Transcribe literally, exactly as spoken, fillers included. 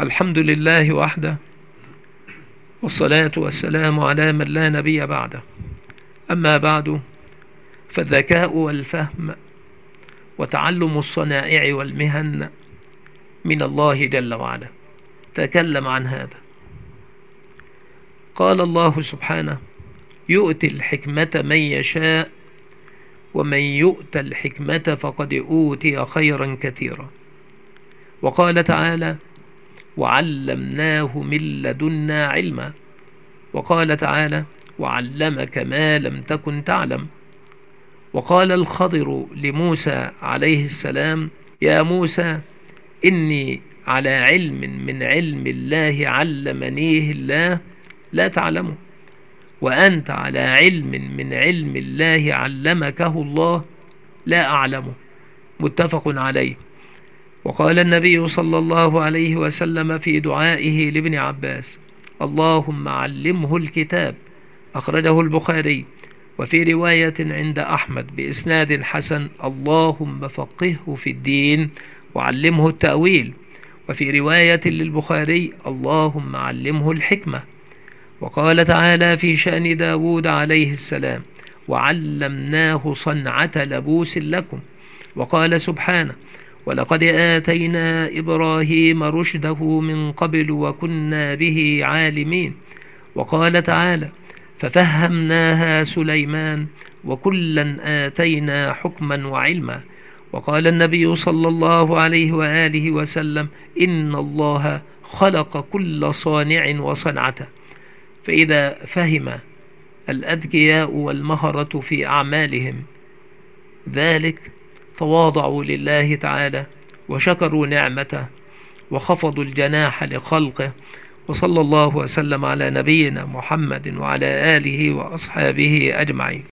الحمد لله وحده، والصلاة والسلام على من لا نبي بعده. أما بعد، فالذكاء والفهم وتعلم الصنائع والمهن من الله جل وعلا. تكلم عن هذا، قال الله سبحانه: يؤتي الحكمة من يشاء ومن يؤت الحكمة فقد أوتي خيرا كثيرا. وقال تعالى: وعلمناه من لدنا علما. وقال تعالى: وعلمك ما لم تكن تعلم. وقال الخضر لموسى عليه السلام: يا موسى إني على علم من علم الله علمنيه الله لا تعلمه، وأنت على علم من علم الله علمكه الله لا أعلمه. متفق عليه. وقال النبي صلى الله عليه وسلم في دعائه لابن عباس: اللهم علمه الكتاب. أخرجه البخاري. وفي رواية عند أحمد بإسناد حسن: اللهم فقهه في الدين وعلمه التأويل. وفي رواية للبخاري: اللهم علمه الحكمة. وقال تعالى في شأن داود عليه السلام: وعلمناه صنعة لبوس لكم. وقال سبحانه: ولقد آتينا إبراهيم رشده من قبل وكنا به عالمين. وقال تعالى: ففهمناها سليمان وكلا آتينا حكما وعلما. وقال النبي صلى الله عليه وآله وسلم: إن الله خلق كل صانع وصنعته. فإذا فهم الأذكياء والمهرة في أعمالهم ذلك تواضعوا لله تعالى وشكروا نعمته وخفضوا الجناح لخلقه. وصلى الله وسلم على نبينا محمد وعلى آله وأصحابه أجمعين.